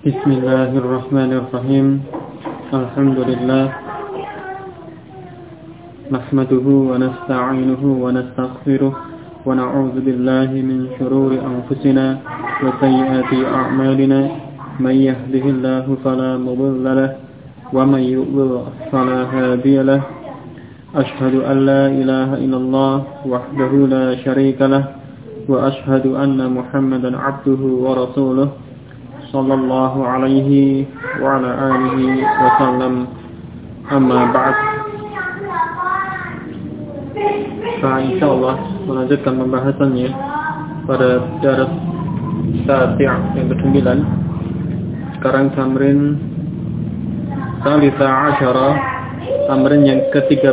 Bismillahirrahmanirrahim. Alhamdulillah. Nahmaduhu wa nasta'inuhu wa nastaghfiruh wa na'udzu billahi min shururi anfusina wa sayyiati a'malina. May yahdihillahu fala mudilla lahu wa may yudlil fala hadiya lahu. Ashhadu an la ilaha illallah wahdahu la syarika lahu wa ashhadu anna Muhammadan 'abduhu wa rasuluh. Sallallahu alaihi wa ala alihi wa sallam. Amma ba'd. Insyaallah melanjutkan pembahasannya pada daras Tasi' yang ke-9. Sekarang tamrin Salisa Asyara, tamrin yang ke-13.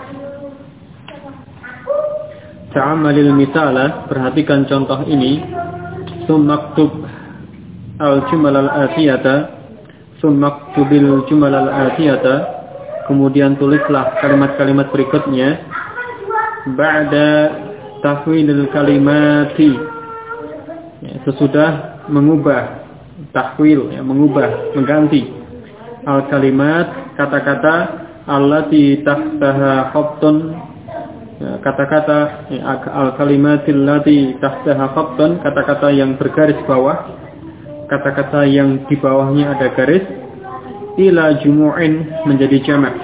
Ta'amalil misala, perhatikan contoh ini. Summaktub al-jumal al-atiyata, summaktubil jumal al-atiyata, kemudian tulislah kalimat-kalimat berikutnya. Ba'da tahwilil kalimati, sesudah mengubah, tahwil, mengubah, mengganti al-kalimat, kata-kata allati tahtaha khattun, kata-kata al-kalimatil lati tahtaha khattun, kata-kata yang bergaris bawah, kata-kata yang di bawahnya ada garis, ila jumu'in, menjadi jamak.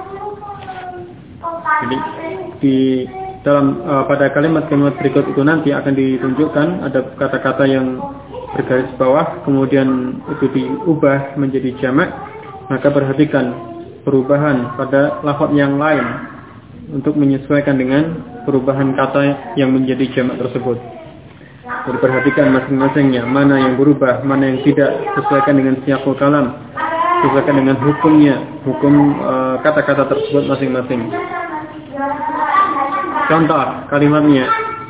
Jadi di dalam pada kalimat-kalimat berikut itu nanti akan ditunjukkan ada kata-kata yang bergaris bawah, kemudian itu diubah menjadi jamak. Maka perhatikan perubahan pada lafaz yang lain untuk menyesuaikan dengan perubahan kata yang menjadi jamak tersebut. Jadi perhatikan masing-masingnya, mana yang berubah, mana yang tidak, sesuaikan dengan siyaqul kalam, sesuaikan dengan hukumnya, hukum kata-kata tersebut masing-masing. Contoh kalimatnya,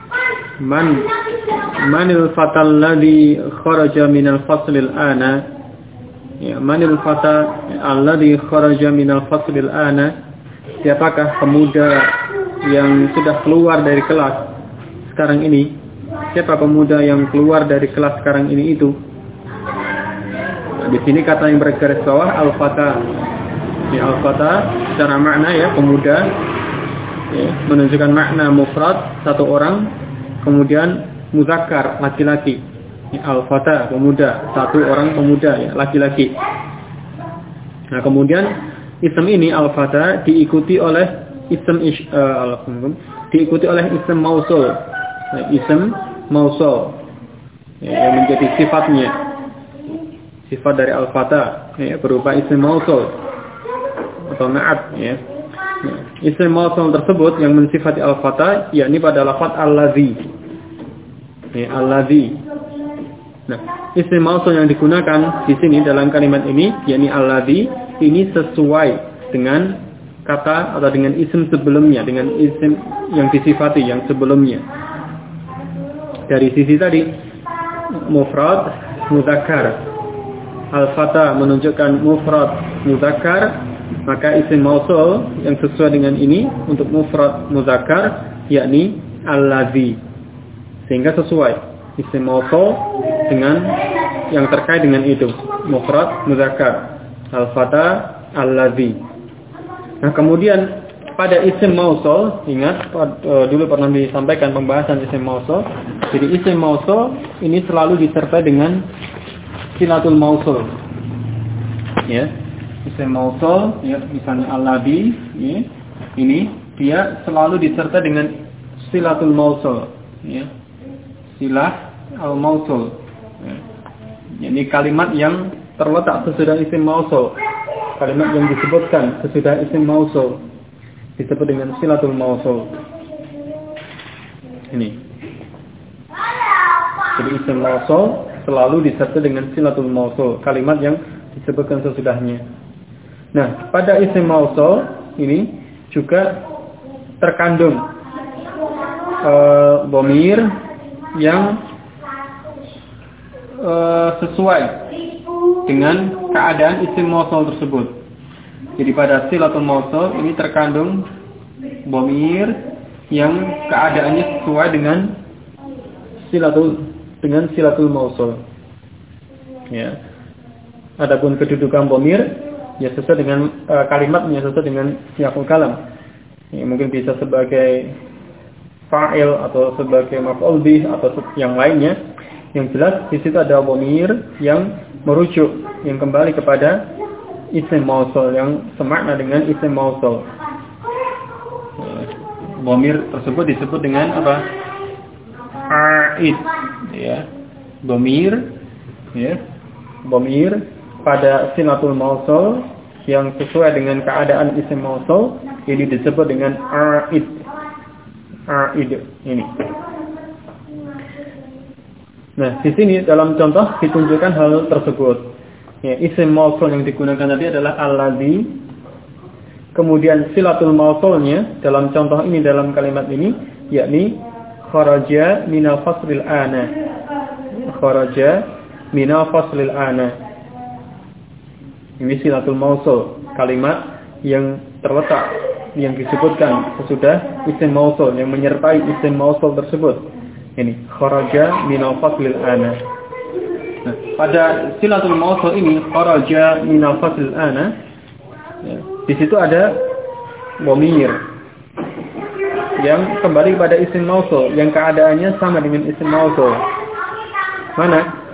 manil fatal ladzi kharaja minal faslil ana, ya, manil fata alladzi kharaja minal faslil ana, siapakah pemuda yang sudah keluar dari kelas sekarang ini? Siapa pemuda yang keluar dari kelas sekarang ini itu? Nah, di sini kata yang bergaris bawah al-fata. Ya, al-fata secara makna ya pemuda, ya, menunjukkan makna mufrad satu orang, kemudian muzakkar laki-laki. Ya, al-fata pemuda, satu orang pemuda ya, laki-laki. Nah, kemudian isim ini al-fata diikuti oleh isim mausul. Nah, isim mausul yang menjadi sifatnya, sifat dari al-fata ya, berupa isim mausul atau na'at ya. Nah, isim mausul tersebut yang mensifati al-fata yakni pada lafaz allazi ya, allazi. Nah, isim mausul yang digunakan di sini dalam kalimat ini yakni allazi, ini sesuai dengan kata atau dengan isim sebelumnya, dengan isim yang disifati yang sebelumnya. Dari sisi tadi mufrad muzakkar, al-fata menunjukkan mufrad muzakkar, maka isim mausul yang sesuai dengan ini untuk mufrad muzakkar yakni allazi, sehingga sesuai isim mausul dengan yang terkait dengan itu, mufrad muzakkar, al-fata allazi. Nah, kemudian pada isim mausul, ingat dulu pernah disampaikan pembahasan isim mausul. Jadi isim mausul ini selalu disertai dengan silatul mausul. Ya, isim mausul, ya, misalnya allazi, ya, ini dia selalu disertai dengan silatul mausul. Ya, silah al mausul. Ya. Ini kalimat yang terletak sesudah isim mausul, kalimat yang disebutkan sesudah isim mausul disebut dengan silatul mausul. Ini. Jadi isim mausul selalu disertai dengan silatul mausul, kalimat yang disebutkan sesudahnya. Nah, pada isim mausul ini juga terkandung dhamir yang sesuai dengan keadaan isim mausul tersebut. Jadi pada silatul mausul ini terkandung dhamir yang keadaannya sesuai dengan silatul mausul. Ya. Adapun kedudukan dhamir ya sesuai dengan kalimatnya, sesuai dengan siyaqul kalam. Ya, mungkin bisa sebagai fa'il atau sebagai maf'ul bih atau yang lainnya. Yang jelas di situ ada dhamir yang merujuk, yang kembali kepada isim mausul, yang semakna dengan isim mausul. Dhamir tersebut disebut dengan apa? A'id, ya. Dhamir, ya. Dhamir pada silatul mausul yang sesuai dengan keadaan isim mausul ini disebut dengan a'id. A'id ini. Nah, di sini dalam contoh ditunjukkan hal tersebut. Ya, isim mausul yang digunakan tadi adalah allazi. Kemudian silatul mausulnya dalam contoh ini, dalam kalimat ini, yakni kharaja minal faslil ana. Kharaja minal faslil ana. Ini silatul mausul, kalimat yang terletak, yang disebutkan sesudah isim mausul, yang menyertai isim mausul tersebut. Ini kharaja minal faslil ana. Nah, pada silatul mausul ini kharaja minal faslil ana, ya, di situ ada dhamir yang kembali pada isim mausul, yang keadaannya sama dengan isim mausul. Mana?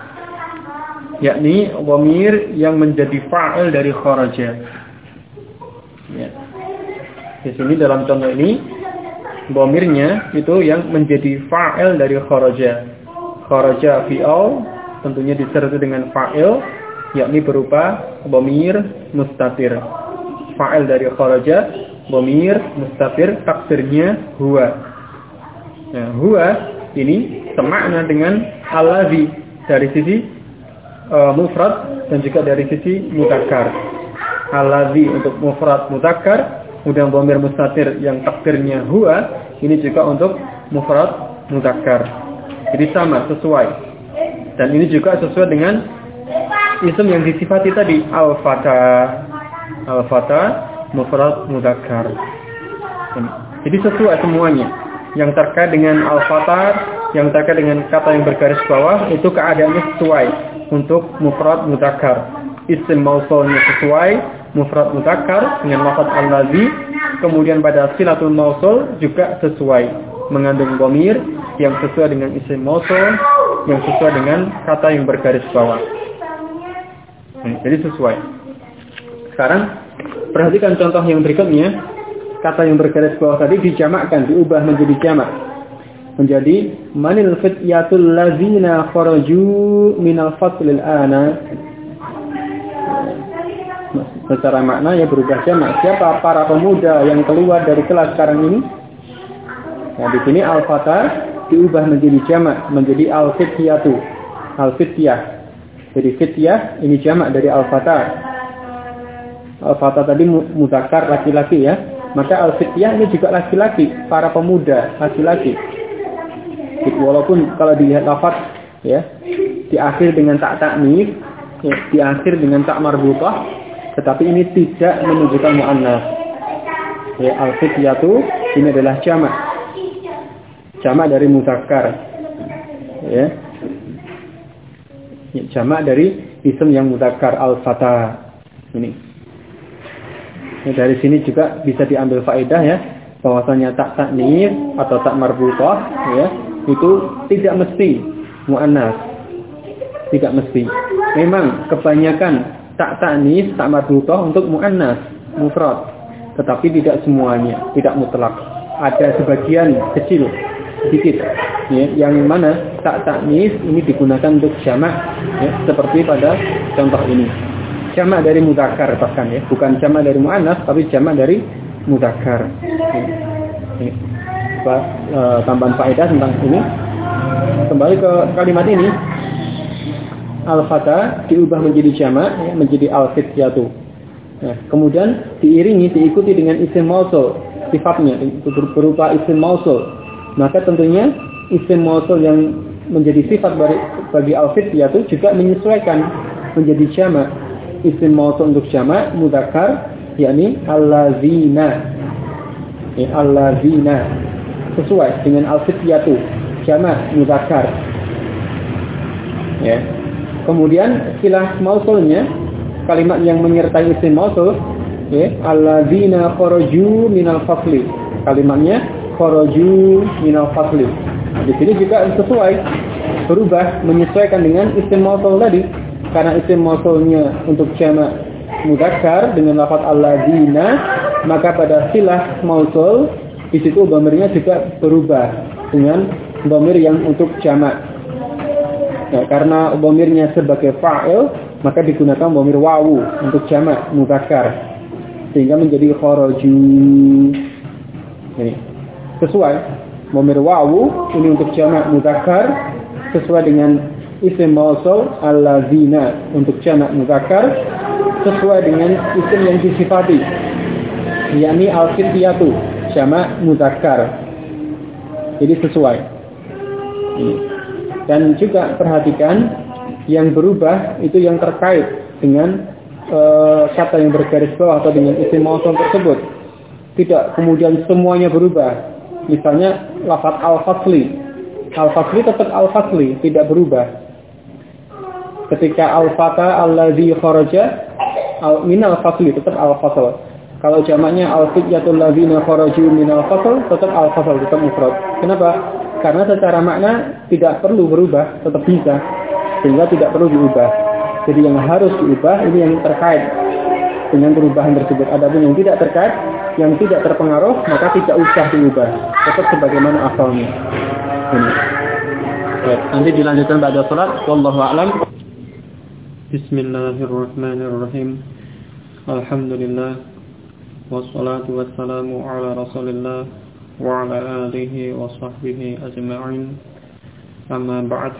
Yakni dhamir yang menjadi fa'il dari kharaja. Ya. Di sini dalam contoh ini dhamirnya itu yang menjadi fa'il dari kharaja. Kharaja fi'il tentunya disertai dengan fa'il, yakni berupa dhamir mustatir. Fa'il dari kharaja, dhamir mustatir, takdirnya huwa. Nah, huwa ini semakna dengan allazi dari sisi mufrad dan juga dari sisi mudzakkar. Allazi untuk mufrad mudzakkar, kemudian dhamir mustatir yang takdirnya huwa, ini juga untuk mufrad mudzakkar. Jadi sama, sesuai. Dan ini juga sesuai dengan isim yang disifati tadi, al-fata. Al-fata mufrad mudzakkar. Jadi sesuai semuanya. Yang terkait dengan al-fata, yang terkait dengan kata yang bergaris bawah, itu keadaannya sesuai untuk mufrad mudzakkar. Isim mausulnya sesuai mufrad mudzakkar dengan lafaz allazi, kemudian pada silatul mausul juga sesuai, mengandung dhamir yang sesuai dengan isim mausul, yang sesuai dengan kata yang bergaris bawah. Jadi sesuai. Sekarang perhatikan contoh yang berikutnya. Kata yang bergaris bawah tadi dijamakkan, diubah menjadi jamak. Menjadi manil fityatul ladzina kharaju minal faslil ana. Secara makna ya berubah jamak. Siapa para pemuda yang keluar dari kelas sekarang ini? Nah, di sini al-fata diubah menjadi jamak, menjadi al-fityatu. Al-fityah. Jadi fityah ini jamak dari al-fata. Al-fata tadi mudzakkar laki-laki ya. Maka al-fityah ini juga laki-laki, para pemuda laki-laki. Walaupun kalau dilihat lafaz ya, diakhir dengan tak ta'nits, ya, diakhir dengan tak marbutah, tetapi ini tidak menunjukkan muannats. Ya, al-fityatu ini adalah jamak. Jamak dari mudzakkar. Ya. Ya, jamak dari isim yang mudzakkar al-fata. Ini. Ya, dari sini juga bisa diambil faedah ya, bahwasanya tak ta'nits atau tak marbutah ya, itu tidak mesti muannats. Tidak mesti. Memang kebanyakan tak ta'nits, tak marbutah untuk muannats, mufrad. Tetapi tidak semuanya, tidak mutlak. Ada sebagian kecil, sedikit ya, yang mana tak ta'nits ini digunakan untuk jamak ya, seperti pada contoh ini. Jamak dari mudzakkar bahkan ya, bukan jamak dari muannats tapi jamak dari mudzakkar. Ini tambahan faedah tentang ini. Kembali ke kalimat ini, al-fata diubah menjadi jamak ya, menjadi al-fityatu. Nah, kemudian diiringi, diikuti dengan isim mausul, sifatnya itu berupa isim mausul. Maka tentunya isim mausul yang menjadi sifat bagi al-fityatu juga menyesuaikan menjadi jamak. Isim mausul untuk jamak mudzakkar yakni allazina. Ya, allazina sesuai dengan al-fityatu jamak mudzakkar. Ya. Kemudian silah mausulnya, kalimat yang menyertai isim mausul, ya, alladzina kharaju minal fasli. Kalimatnya kharaju minal fasli. Nah, di sini juga sesuai, berubah menyesuaikan dengan isim mausul tadi. Karena isim mausulnya untuk jamak mudzakkar dengan lafaz alladzina, maka pada silah mausul di situ dhamirnya juga berubah dengan dhamir yang untuk jamak. Ya, karena dhamirnya sebagai fa'il, maka digunakan dhamir wawu untuk jamak mudzakkar, sehingga menjadi kharaju. Ini sesuai dhamir wawu ini untuk jamak mudzakkar sesuai dengan isim mausul alladzina untuk jamak mudzakkar sesuai dengan isim yang disifati, yakni al-fityatu jamak mudzakkar. Jadi sesuai. Dan juga perhatikan yang berubah itu yang terkait dengan kata yang bergaris bawah atau dengan isim mausul tersebut. Tidak kemudian semuanya berubah. Misalnya lafaz al-fasli. Al-fasli tetap al-fasli, tidak berubah. Ketika al-fata allazi kharaja minal fasli tetap al-fasl. Kalau jamaknya al-fityatul ladzina kharaju minal fasl tetap al-fasl, tetap mufrad. Kenapa? Karena secara makna tidak perlu berubah, tetap bisa. Sehingga tidak perlu diubah. Jadi yang harus diubah ini yang terkait dengan perubahan tersebut. Adapun yang tidak terkait, yang tidak terpengaruh, maka tidak usah diubah. Tetap sebagaimana asalnya. Ini. Baik, nanti dilanjutkan pada salat. Wallahu a'lam. Bismillahirrahmanirrahim. Alhamdulillah. Wassalatu wassalamu ala Rasulillah wa ala alihi wa sahbihi ajma'in. Amma ba'd.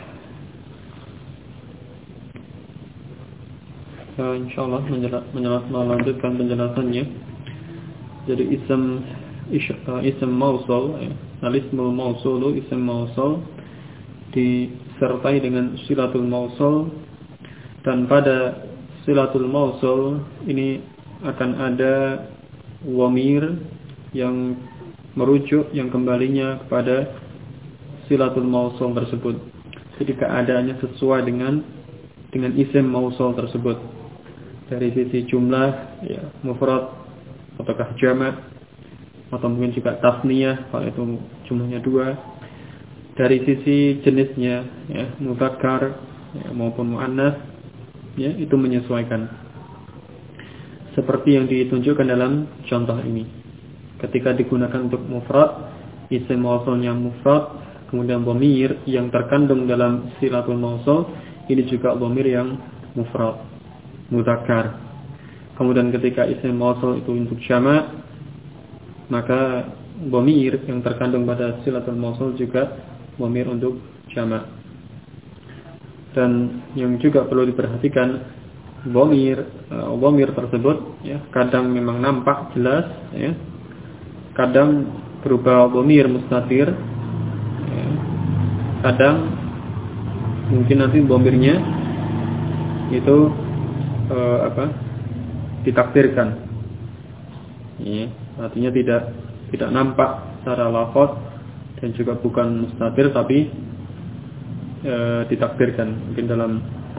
Insyaallah melanjutkan penjelasannya. Jadi isim mausul, al-ismul mausulu, isim mausul disertai dengan silatul mausul. Dan pada silatul mausul ini akan ada dhamir yang merujuk, yang kembalinya kepada silatul mausul tersebut. Jadi keadaannya sesuai dengan isim mausul tersebut. Dari sisi jumlah, ya, mufrad ataukah jamak, atau mungkin juga tasniyah kalau itu jumlahnya 2. Dari sisi jenisnya, ya, mudzakkar, ya, maupun muannats, ya, itu menyesuaikan. Seperti yang ditunjukkan dalam contoh ini. Ketika digunakan untuk mufrad, isim mausulnya mufrad, kemudian dhamir yang terkandung dalam silatul mausul ini juga dhamir yang mufrad, mudzakkar. Kemudian ketika isim mausul itu untuk jamak, maka dhamir yang terkandung pada silatul mausul juga dhamir untuk jamak. Dan yang juga perlu diperhatikan, dhamir tersebut, ya, kadang memang nampak jelas, ya, kadang berupa dhamir mustatir, ya, kadang mungkin nanti dhamirnya itu ditakdirkan, ya, artinya tidak nampak secara lafaz dan juga bukan mustatir tapi ditakdirkan. Mungkin dalam,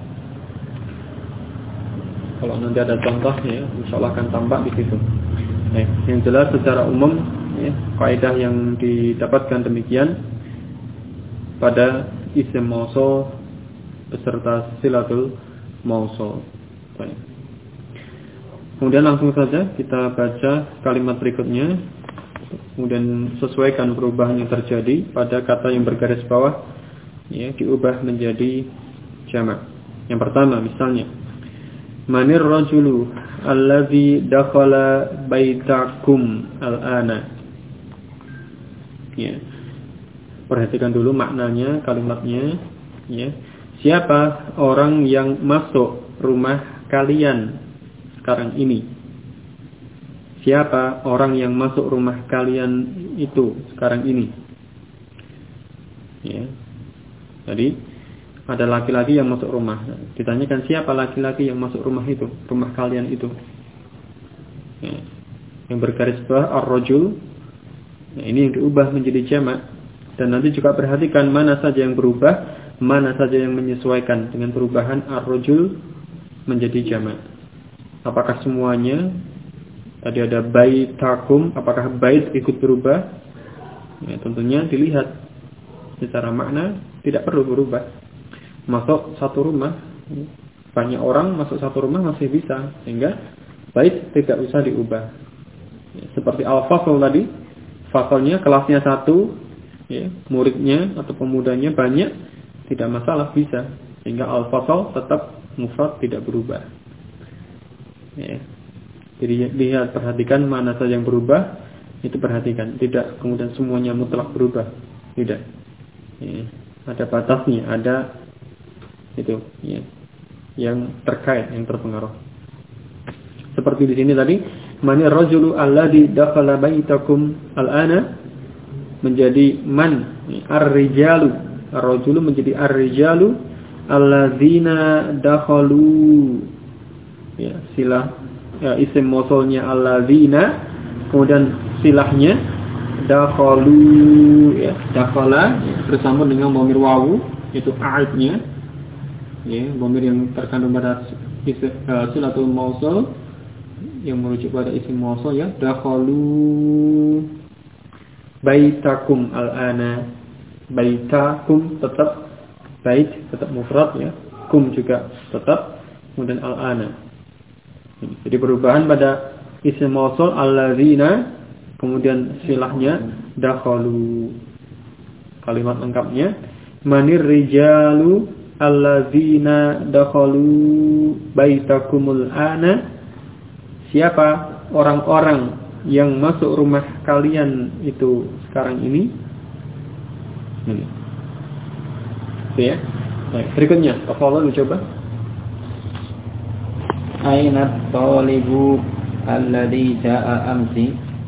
kalau nanti ada contoh, ya, insyaallah akan tampak di situ. Yang jelas secara umum, ya, kaidah yang didapatkan demikian pada isim mausul beserta silatul mausul. Baik. Kemudian langsung saja kita baca kalimat berikutnya. Kemudian sesuaikan perubahan yang terjadi pada kata yang bergaris bawah, ya, diubah menjadi jamak. Yang pertama misalnya, manir rajulu allazi dakhala baitakum al-ana. Ya. Perhatikan dulu maknanya, kalimatnya, ya. Siapa orang yang masuk rumah kalian sekarang ini? Siapa orang yang masuk rumah kalian itu sekarang ini? Ya. Jadi ada laki-laki yang masuk rumah. Ditanyakan siapa laki-laki yang masuk rumah itu, rumah kalian itu. Ya. Yang bergaris bawah ar-rajul. Nah, ini yang diubah menjadi jamak. Dan nanti juga perhatikan mana saja yang berubah, mana saja yang menyesuaikan dengan perubahan ar-rajul menjadi jamak. Apakah semuanya? Tadi ada baitakum, apakah bait ikut berubah? Ya, tentunya dilihat secara makna tidak perlu berubah. Masuk satu rumah, banyak orang masuk satu rumah masih bisa, sehingga bait tidak usah diubah. Ya, seperti al-fasl tadi, faslnya kelasnya satu, ya, muridnya atau pemudanya banyak, tidak masalah, bisa. Sehingga al-fasl tetap mufrad tidak berubah. Ya. Jadi lihat, perhatikan mana saja yang berubah, itu perhatikan. Tidak kemudian semuanya mutlak berubah. Tidak. Ya. Ada batasnya, ada itu, ya, yang terkait, yang terpengaruh. Seperti di sini tadi, man ar-rajulu alladhi dakhala baitakum al-ana menjadi man, ar-rijalu. Ar-rajulu menjadi ar-rijalu alladzina dakhalu. Ya, silah ya, isim mausulnya alladzina, kemudian silahnya dakhalu, ya, dakhala ya, bersambung dengan dhamir wawu, itu a'idnya, ya, dhamir yang terkandung pada silatul mausul yang merujuk pada isim mausul, ya, dakhalu baitakum al-ana. Baitakum tetap bait, tetap mufrad, ya, kum juga tetap, kemudian al-ana. Jadi perubahan pada isim mausul alladzina, kemudian silahnya dakhalu. Kalimat lengkapnya manir rijalu alladzina dakhalu baitakumul ana. Siapa orang-orang yang masuk rumah kalian itu sekarang ini? Ini. Oke, ya. Baik, berikutnya, tafadhol coba. Aina at-talibu alladhi jaa'a amsi.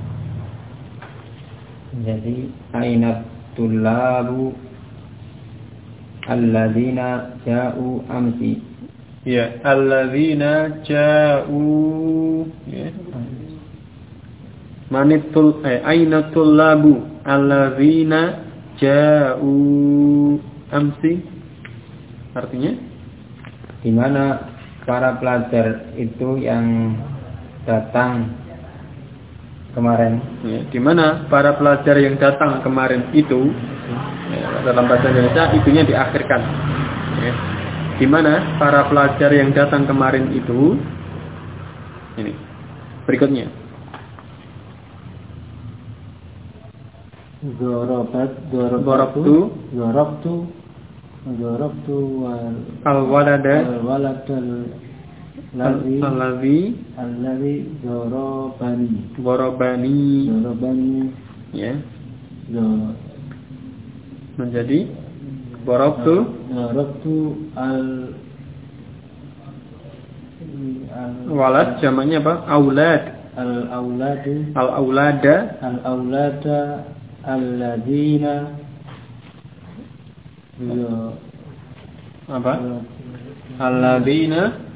Jadi aina at-tullabu alladzina jaa'u amsi. Ya, alladzina jaa'u, ya. Manitul aina at-tullabu alladzina jaa'u amsi. Artinya di mana para pelajar itu yang datang kemarin. Ya, di mana para pelajar yang datang kemarin itu, ya, dalam bahasa Indonesia itunya diakhirkan. Ya. Di mana para pelajar yang datang kemarin itu, ini berikutnya. Darabtu al-walada alladhi darabani, ya, menjadi darabtu walad, jamaknya apa? Aulad. Al-aulada alladzina, apa? Alladzina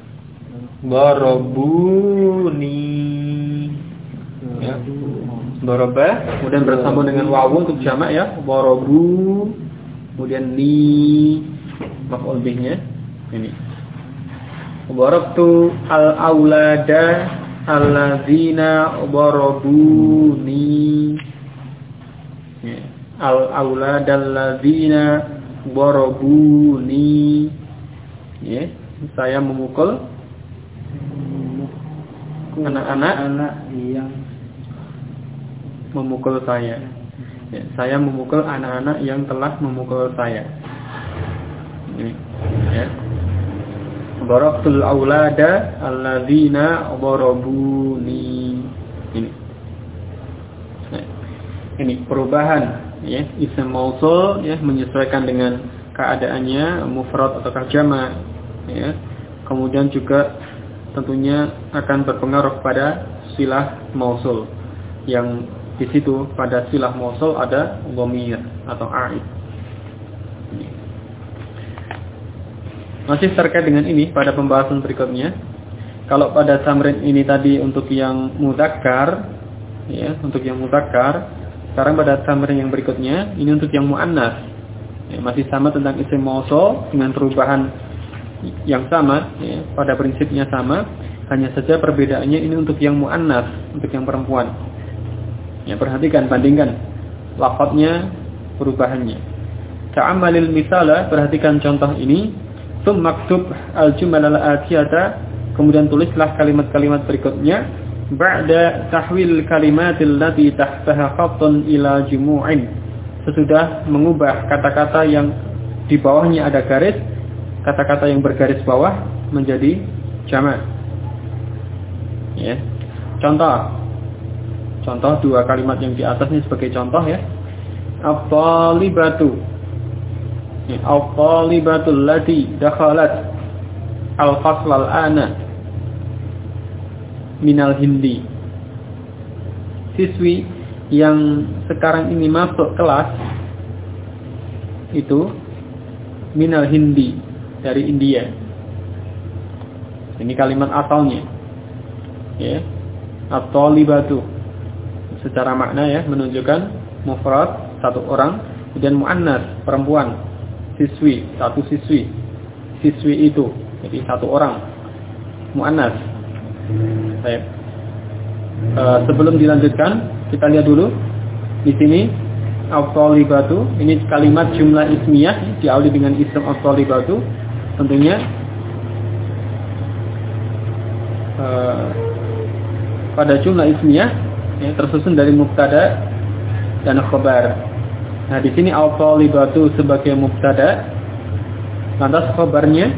darabuni, ya. Daraba kemudian bersambung dengan wawu untuk jamak, ya. Darabu, kemudian ni maf'ul bihnya. Ini. Darabtu al-aulada alladzina darabuni. Ya. Al-aulada alladzina darabuni, ya, saya memukul anak-anak yang memukul saya. Ya, saya memukul anak-anak yang telah memukul saya. Ini, ya. Darabtul aulada alladzina darabuni. Ini. Nah, ini perubahan, ya, isim mausul, ya, menyesuaikan dengan keadaannya mufrad atau jamak, ya. Kemudian juga tentunya akan berpengaruh pada silah mausul, yang di situ pada silah mausul ada dhamir atau a'id. Masih terkait dengan ini pada pembahasan berikutnya. Kalau pada tamrin ini tadi untuk yang mudzakkar, ya, untuk yang mudzakkar. Sekarang pada tamrin yang berikutnya ini untuk yang muannas. Ya, masih sama tentang isim mausul dengan perubahan yang sama, ya, pada prinsipnya sama, hanya saja perbedaannya ini untuk yang muannas, untuk yang perempuan. Ya, perhatikan, bandingkan lafadznya, perubahannya. Ta'ammalil misala, perhatikan contoh ini. Tsumma maktub al-jumal al-atiyata, kemudian tulislah kalimat-kalimat berikutnya. Ba'da tahwil kalimatil lati tahtaha khattun ila jumu'in, sesudah mengubah kata-kata yang di bawahnya ada garis, kata-kata yang bergaris bawah menjadi jamak. Ya. Contoh dua kalimat yang di atasnya sebagai contoh ya. At-talibatu. At-talibatul lati dakhalat al-fasl al-ana minal hindi. Siswi yang sekarang ini masuk kelas itu minal hindi, dari India. Ini kalimat asalnya. Ya. At-talibatu secara makna ya menunjukkan mufrad, satu orang, kemudian muannas, perempuan, siswi, satu siswi. Siswi itu jadi satu orang, muannas. Baik. Sebelum dilanjutkan, kita lihat dulu di sini at-talibatu, ini kalimat jumlah ismiyah diawali dengan isim at-talibatu. Tentunya pada jumlah ismiyah ya, tersusun dari mubtada dan khabar. Nah, di sini at-talibatu sebagai mubtada, lantas khabarnya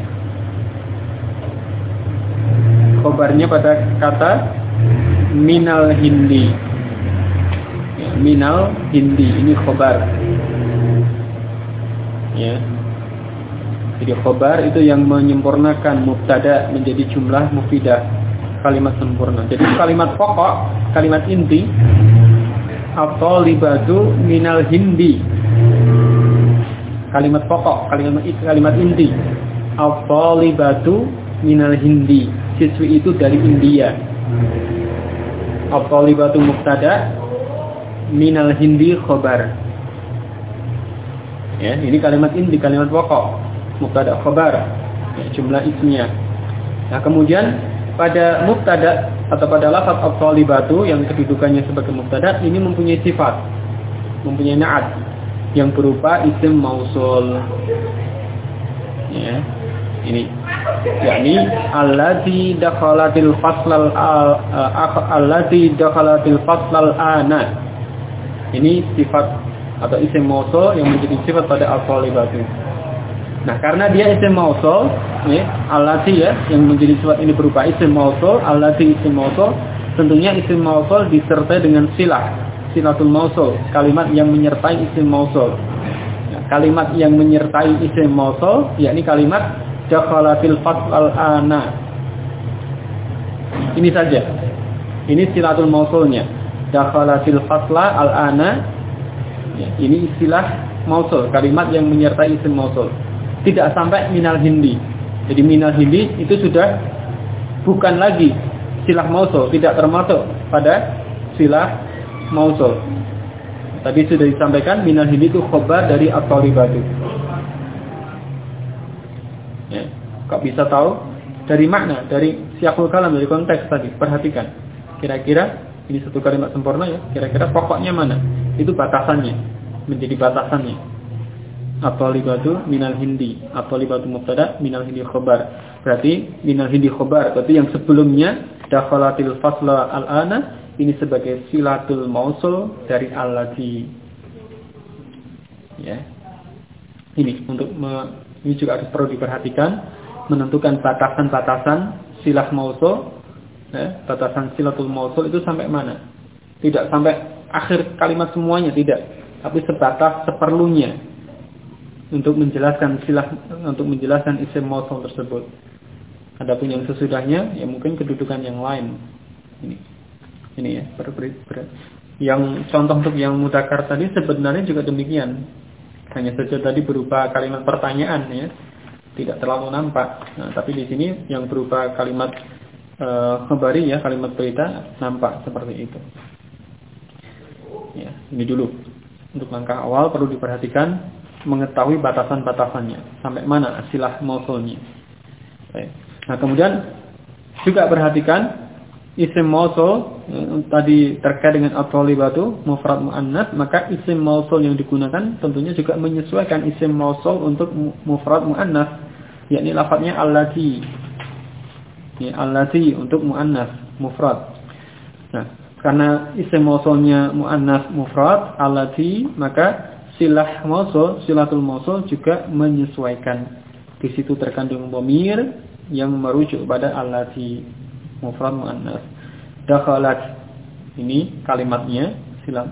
pada kata minal hindi. Ya, minal hindi ini khabar. Ya. Jadi khabar itu yang menyempurnakan mubtada menjadi jumlah mufidah, kalimat sempurna. Jadi kalimat pokok, kalimat inti at-talibatu minal hindi. Kalimat pokok, kalimat inti at-talibatu minal hindi. Siswi itu dari India. At-talibatu mubtada, minal hindi khabar. Ya, ini kalimat inti, kalimat pokok, mubtada khabar, ya, jumlah ismiyah. Nah, kemudian pada mubtada atau pada lafaz at-talibatu yang kedudukannya sebagai mubtada ini mempunyai sifat, mempunyai na'at yang berupa isim mausul. Ya, ini yakni allati dakhalatil faslal ana. Ini sifat atau isim mausul yang menjadi sifat pada at-talibatu. Nah, karena dia isim mausul, ya, allati ya, yang menjadi sifat ini berupa isim mausul, allati isim mausul, tentunya isim mausul disertai dengan silatul mausul, kalimat yang menyertai isim mausul. Nah, kalimat yang menyertai isim mausul yakni kalimat dakhalatil fasl ana. Ini saja. Ini silatul mausulnya. Dakhalatil fasla al-ana. Ya, ini istilah mausul, kalimat yang menyertai isim mausul. Tidak sampai minal hindi. Jadi minal hindi itu sudah bukan lagi silah mausul, tidak termasuk pada silah mausul. Tadi sudah disampaikan minal hindi itu khabar dari at-talibatu. Ya, kok bisa tahu? Dari makna, dari siyaqul kalam, dari konteks tadi. Perhatikan. Kira-kira ini satu kalimat sempurna ya. Kira-kira pokoknya mana? Itu batasannya. Menjadi batasannya. At-talibatu minal hindi. At-talibatu mubtada, minal hindi khabar. Berarti minal hindi khabar. Berarti yang sebelumnya dakhalatil fasla al-ana ini sebagai silatul mausul dari allati. Ya. Ini untuk ini juga harus perlu diperhatikan, menentukan batasan-batasan silah mausul, ya, batasan silatul mausul itu sampai mana? Tidak sampai akhir kalimat semuanya, tidak, tapi sebatas seperlunya untuk menjelaskan isim mausul tersebut. Adapun yang sesudahnya, ya mungkin kedudukan yang lain. Ini ya, yang contoh untuk yang mudzakkar tadi sebenarnya juga demikian. Hanya saja tadi berupa kalimat pertanyaan ya, tidak terlalu nampak. Nah, tapi di sini yang berupa kalimat khabari ya, kalimat berita nampak seperti itu. Ya, ini dulu untuk langkah awal perlu diperhatikan mengetahui batasan-batasannya, sampai mana silah mausulnya. Nah, kemudian juga perhatikan isim mausul tadi terkait dengan at-thalibatu mufrad muannas, maka isim mausul yang digunakan tentunya juga menyesuaikan isim mausul untuk mufrad muannas, yakni lafadznya allati. Ya, allati untuk muannas mufrad. Nah, karena isim mausulnya muannas mufrad allati, maka silah mausul, silatul mausul juga menyesuaikan. Di situ terkandung dhamir yang merujuk pada allati mufrad muannas. Dakhalat, ini kalimatnya silah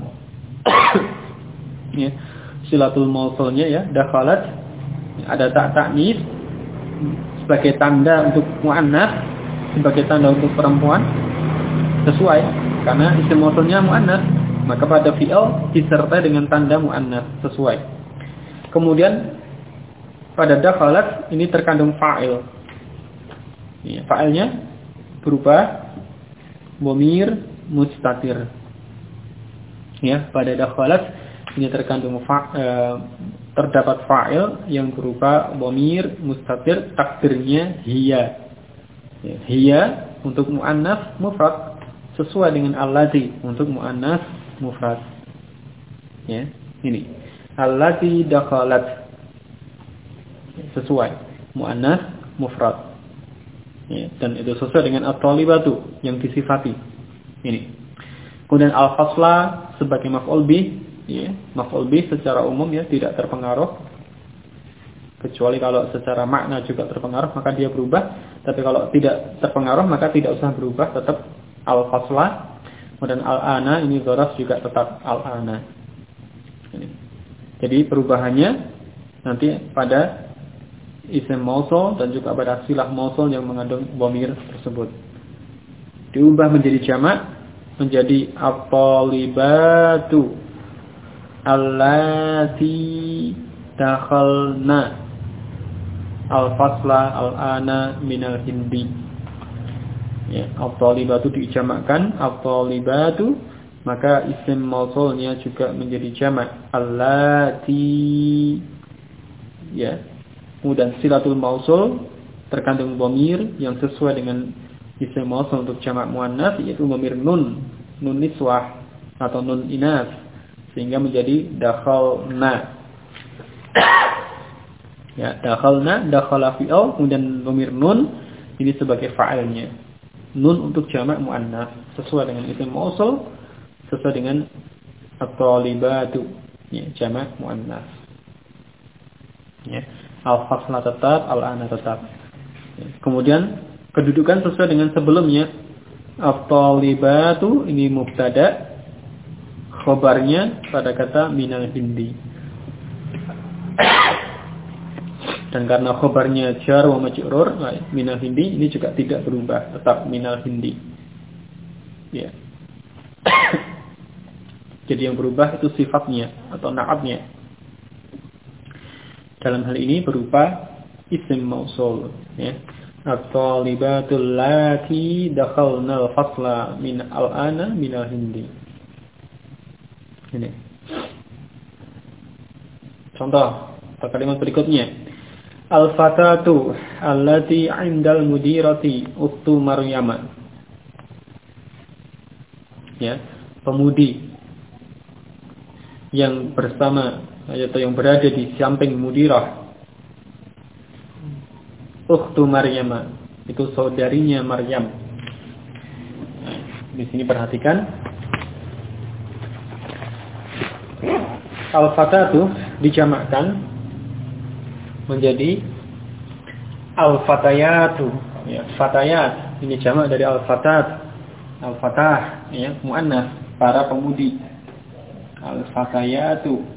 ya, silatul mausulnya ya, dakhalat ada ta'nis sebagai tanda untuk muannas, sebagai tanda untuk perempuan, sesuai karena isim mausulnya muannas, maka pada fi'il disertai dengan tanda muannas, sesuai. Kemudian pada dakhalat ini terkandung fa'il. Ya, fa'ilnya berubah dhamir mustatir. Ya, pada dakhalat ini terkandung terdapat fa'il yang berupa dhamir mustatir, takdirnya hiya. Ya, hiya untuk muannas mufrad sesuai dengan allati untuk muannas mufrad. Ya, ini allati dakhalat sesuai muannas mufrad. Ya, dan itu sesuai dengan at-thalibatu yang disifati. Ini. Kemudian al-fasla sebagai maf'ul bih, ya, maf'ul bih secara umum ya tidak terpengaruh. Kecuali kalau secara makna juga terpengaruh maka dia berubah, tapi kalau tidak terpengaruh maka tidak usah berubah, tetap al-fasla. Kemudian al-ana ini dzaraf juga tetap al-ana. Ini. Jadi perubahannya nanti pada isim mausul dan juga pada silah mausul yang mengandung dhamir tersebut. Diubah menjadi jamak menjadi at-thalibatu allati dakhalna al-fasla al-ana minal hindi. Ya, at-thalibatu dijamakkan at-thalibatu, maka isim mausulnya juga menjadi jamak allati. Ya. Kemudian silatul mausul terkandung dhamir yang sesuai dengan isim mausul untuk jamak muannas, yaitu dhamir nun niswah atau nun inas, sehingga menjadi dakhalna. Ya, dakhalna, dakhala fi'il, kemudian dhamir nun ini sebagai fa'ilnya. Nun untuk jamak muannas sesuai dengan isim mausul, sesuai dengan at-thalibatu, ya, jamak muannas. Ya. Al-fasla tetap, al-ana tetap. Kemudian kedudukan sesuai dengan sebelumnya. At-thalibatu ini mubtada, khobarnya pada kata minal hindi. Dan karena khobarnya jar wa majrur, minal hindi ini juga tidak berubah, tetap minal hindi. Ya. Jadi yang berubah itu sifatnya atau na'atnya. Dalam hal ini berupa isim mausul, ya. At-thalibatul lati dakhalna al-fasla min al-ana min al-hindi. Ini. Contoh kalimat berikutnya. Al-fatatu allati 'indal mudirati ukhtu Maryam. Ya, pemudi yang bersama atau yang berada di samping mudirah, ukhtu Maryam, itu saudarinya Maryam. Nah, di sini perhatikan al-fatatu dijamakkan menjadi al-fatayatu, ya, fatayat ini jamak dari al-fatat, al-fatah, ya, muannas, para pemudi, al-fatayatu.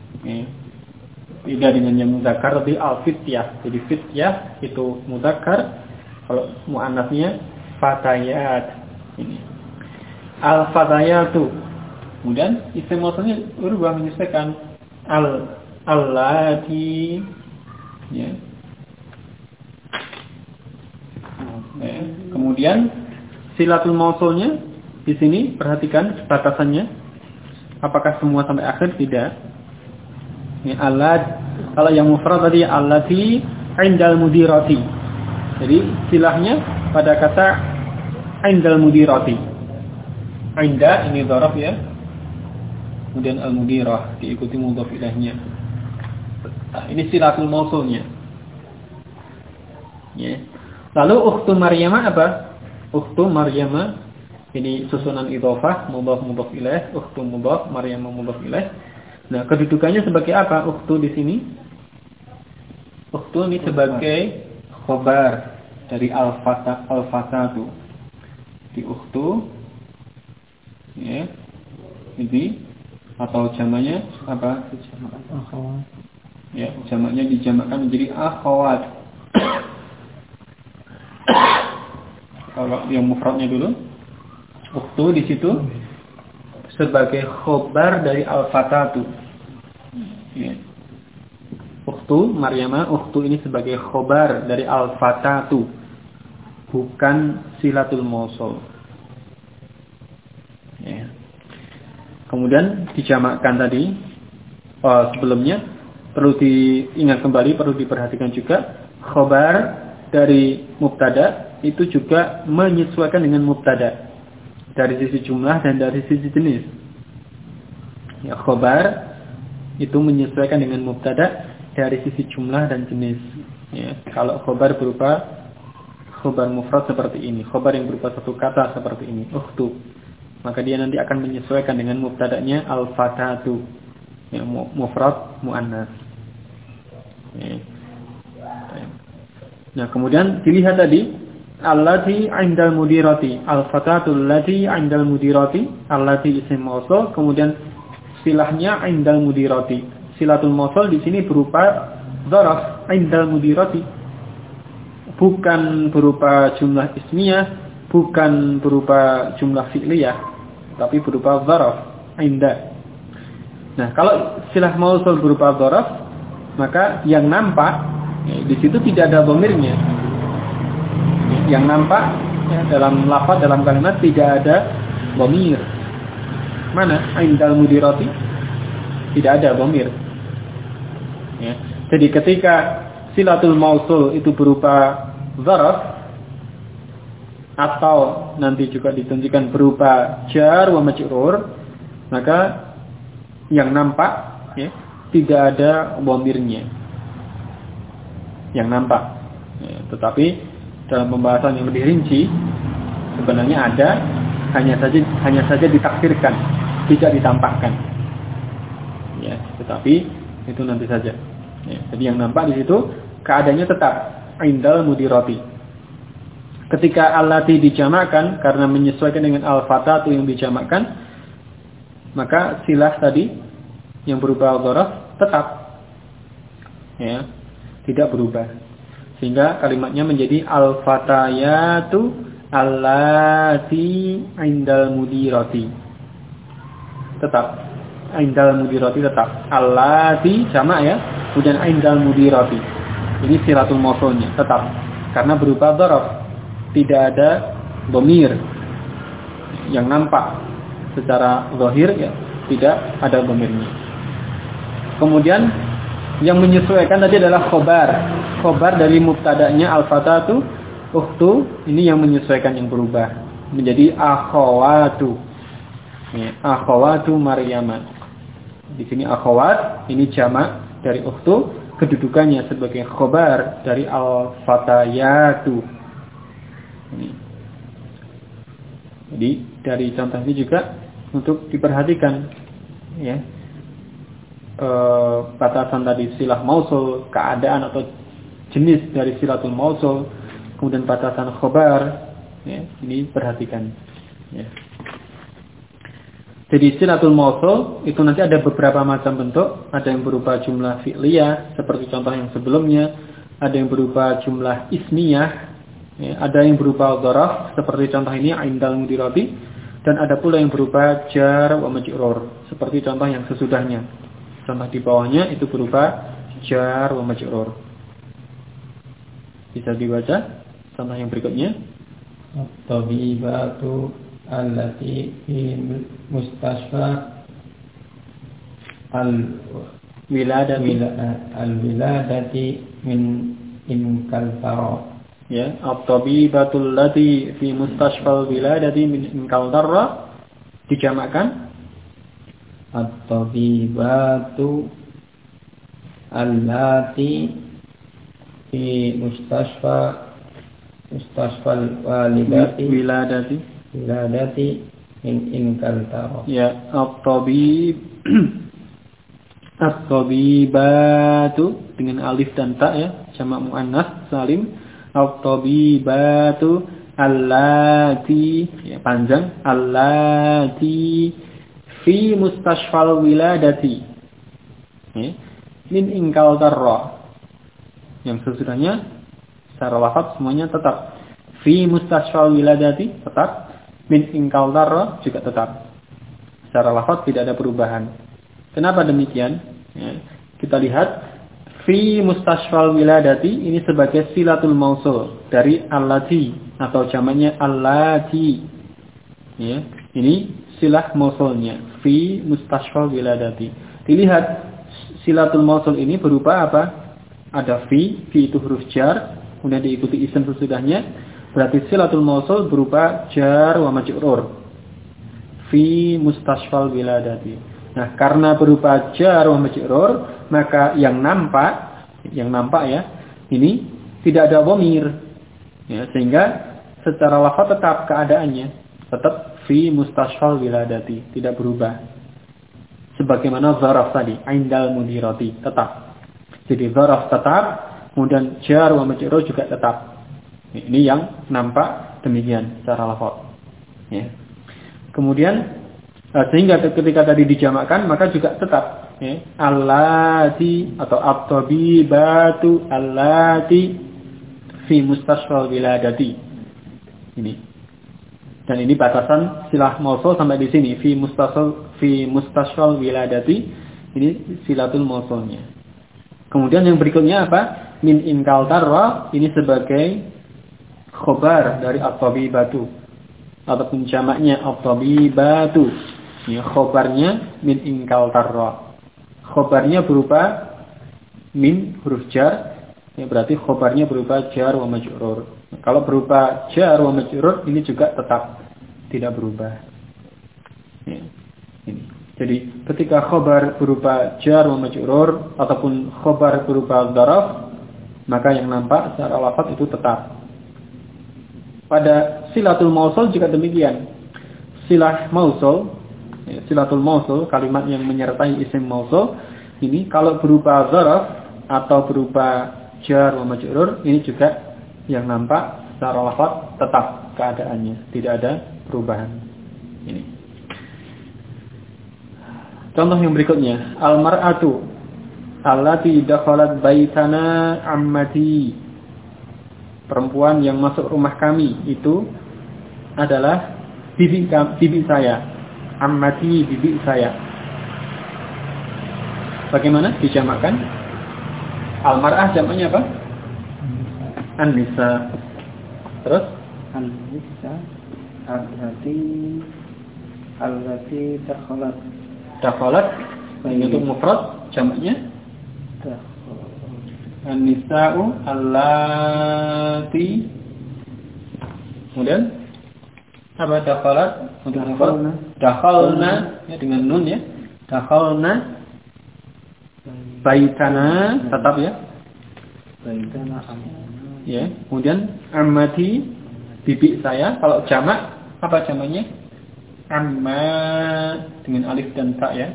Beda dengan yang mudzakkar tadi al-fityah. Jadi fityah itu mudzakkar, kalau muannasnya fatayat. Ini al-fatayatu. Kemudian isim mausulnya berubah menyesuaikan allati, ya. Kemudian silatul mausulnya di sini perhatikan batasannya. Apakah semua sampai akhir? Tidak. Ya, kalau yang mufrad tadi allati 'indal mudirati. Jadi silahnya pada kata 'indal mudirati. 'Inda ini dzaraf ya. Kemudian al-mudirah diikuti mudhaf ilaihnya. Nah, ini silatul mausulnya. Ya. Lalu ukhtu Maryamah apa? Ukhtu Maryamah ini susunan idhofah mudhaf ilaih, ukhtu mudhaf, Maryamah mudhaf ilaih. Nah, kedudukannya sebagai apa ukhtu di sini? Ukhtu ini sebagai khobar dari al-fatatu. Di ukhtu ya. Ini atau jamaknya apa? Akhawat. Ya, jamaknya dijamakkan menjadi akhawat. Kalau yang mufradnya dulu, ukhtu di situ sebagai khobar dari al-fatatu. Ya. Ukhtu Maryamah, ukhtu ini sebagai khobar dari al-fatatu, bukan silatul mausul. Ya. Kemudian dijamakkan tadi sebelumnya perlu diingat kembali, perlu diperhatikan juga khobar dari mubtada itu juga menyesuaikan dengan mubtada dari sisi jumlah dan dari sisi jenis. Ya, khobar itu menyesuaikan dengan mubtada dari sisi jumlah dan jenis. Ya, kalau khobar berupa khobar mufrad seperti ini, khobar yang berupa satu kata seperti ini, ukhtu, maka dia nanti akan menyesuaikan dengan mubtadanya al-fatatu, ya, mufrad muannas. Ya. Nah, kemudian dilihat tadi allati 'indal mudirati, al-fatatu allati 'indal mudirati, allati isim mausul, kemudian silahnya 'indal mudirati. Silatul mausul di sini berupa dzaraf 'indal mudirati. Bukan berupa jumlah ismiyah, bukan berupa jumlah fi'liyah, tapi berupa dzaraf 'inda. Nah, kalau silah mausul berupa dzaraf, maka yang nampak di situ tidak ada dhamirnya. Yang nampak ya, dalam lafaz, dalam kalimat tidak ada dhamir. Mana? 'Indal mudirati tidak ada dhamir. Ya. Jadi ketika silatul mausul itu berupa dzaraf atau nanti juga ditunjukkan berupa jar wa majrur, maka yang nampak ya, tidak ada dhamirnya. Yang nampak. Ya, tetapi dalam pembahasan yang lebih rinci sebenarnya ada, hanya saja ditakdirkan, tidak ditampakkan. Ya, tetapi itu nanti saja. Ya, jadi yang nampak di situ keadaannya tetap 'indal mudirati. Ketika allati dijamakkan karena menyesuaikan dengan al-fatatu yang dijamakkan, maka silah tadi yang berupa dzaraf tetap ya, tidak berubah. Sehingga kalimatnya menjadi al-fatayatu allati 'indal mudirati. Tetap 'indal mudirati, tetap allati jamak ya, kemudian 'indal mudirati. Ini silatul mausulnya tetap karena berupa dzaraf, tidak ada dhamir yang nampak secara zahir ya, tidak ada dhamirnya. Kemudian yang menyesuaikan tadi adalah khobar dari mubtada'nya al-fatatu ukhtu, ini yang menyesuaikan, yang berubah menjadi akhawatu. Ya, akhawatu Maryamah. Di sini akhawat ini jamak dari ukhtu, kedudukannya sebagai khobar dari al-fatayatu. Ini. Jadi dari contoh ini juga untuk diperhatikan ya. Batasan tadi silah mausul, keadaan atau jenis dari silatul mausul, kemudian batasan khobar ya, ini perhatikan ya. Jadi silatul mausul itu nanti ada beberapa macam bentuk, ada yang berupa jumlah fi'liyah seperti contoh yang sebelumnya, ada yang berupa jumlah ismiyah ya, ada yang berupa dzaraf seperti contoh ini 'indal mudirati, dan ada pula yang berupa jar wa majrur seperti contoh yang sesudahnya. Contoh di bawahnya itu berupa jar wa majrur. Bisa dibaca contoh yang berikutnya. At-tabibatu allati fi mustasfa al-wiladati min inkaltara. Ya, at-tabibatul lati fi mustashfal wiladati min inkaltara dijamakkan at-tabibatu allati fi mustashfal wiladati min inkaltara. Ya, at-tabibatu dengan alif dan ta ya, jamak muannas salim. At-tabibatu allati ya panjang, allati fi mustashfal wiladati ya, min inkaltara. Yang sesudahnya secara lafaz semuanya tetap. Fi mustashfal wiladati tetap, min inkaltara juga tetap. Secara lafaz tidak ada perubahan. Kenapa demikian? Ya, kita lihat fi mustashfal wiladati ini sebagai silatul mausul dari allati atau jamaknya allati. Ya, ini silah mausulnya fi mustashfal wiladati. Dilihat silatul mausul ini berupa apa? Ada fi itu huruf jar, kemudian diikuti isim sesudahnya. Berarti silatul mausul berupa jar wa majrur. Fi mustashfal wiladati. Nah, karena berupa jar wa majrur, maka yang nampak ya, ini tidak ada dhamir. Ya, sehingga secara lafaz tetap keadaannya, tetap fi mustashfal wiladati, tidak berubah. Sebagaimana zaraf tadi, indal mudirati, tetap. Jadi zaraf tetap, kemudian jar wa majrur juga tetap. Ini yang nampak demikian secara lafaz. Ya. Kemudian sehingga ketika tadi dijamakkan maka juga tetap ya, allati atau at-tabibatu allati fi mustashfal wiladati. Ini. Dan ini batasan silah mausul sampai di sini fi mustashfal wiladati. Ini silatul mausulnya. Kemudian yang berikutnya apa? Min inkaltara ini sebagai khobar dari at-tabibatu ataupun jamaknya at-tabibatu. Ya, khobarnya min inkaltara. Khobarnya berupa min huruf jar, ya berarti khobarnya berupa jar wa majrur. Kalau berupa jar wa majrur ini juga tetap tidak berubah. Ya, ini. Jadi ketika khobar berupa jar wa majrur ataupun khobar berupa dzaraf, maka yang nampak secara lafaz itu tetap. Pada silatul mausul juga demikian. Silah mausul, silatul mausul, kalimat yang menyertai isim mausul, ini kalau berupa dzaraf atau berupa jar wa majrur, ini juga yang nampak secara lafaz tetap keadaannya, tidak ada perubahan. Ini. Contoh yang berikutnya, al-mar'atu allati dakhalat baitana ammati. Perempuan yang masuk rumah kami itu adalah bibi saya. Ammati, bibi saya. Bagaimana dijamakkan? Al-mar'ah jamaknya apa? An-nisa. Terus? An-nisa allati dakhalat. Dakhalat ini untuk mufrad, jamaknya An-nisa'u allati. Kemudian apa dakhalat untuk mufrad? Dakhalna ya dengan nun ya. Dakhalna baitana tetap ya. Baitana ya. Kemudian ammati bibi saya. Kalau jamak apa jamaknya? Amma dengan alif dan ta ya.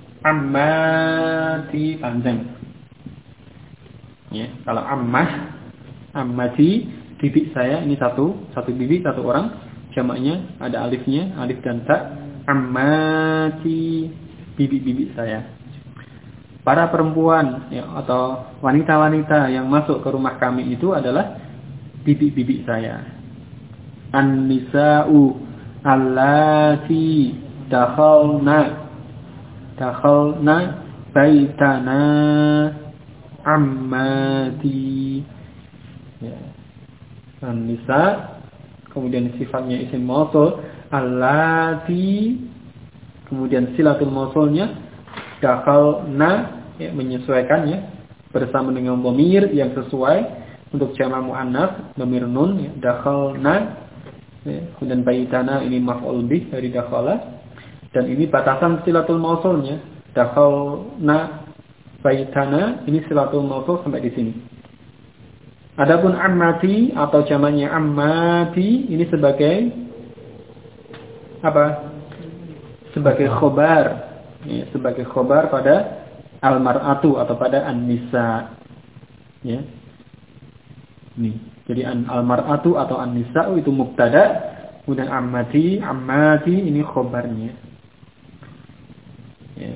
Ammati panjang. Ya, kalau ammati bibi saya ini satu bibi satu orang, jamaknya ada alifnya, alif dan ta. Ammati bibi saya. Para perempuan ya, atau wanita-wanita yang masuk ke rumah kami itu adalah bibi saya. An-nisa'u allati dakhalna baitana ammati. Ya. An-nisa, kemudian sifatnya isim mausul allati, kemudian silatul mausulnya dakhalna ya, menyesuaikannya bersama dengan dhamir yang sesuai untuk jamak muannas, dhamir nun, ya, dakhalna, ya, kemudian baitana ini maf'ul bih dari dakhala, dan ini batasan silatul mausulnya, dakhalna baitana ini silatul mausul sampai di sini. Adapun ammati atau jamaknya ammati ini sebagai apa? Sebagai khobar, ya, sebagai khobar pada al-mar'atu atau pada an-nisa, ya. Nih, jadi al-mar'atu atau an-nisa'u itu mubtada, kemudian ammati ini khobarnya. Ya.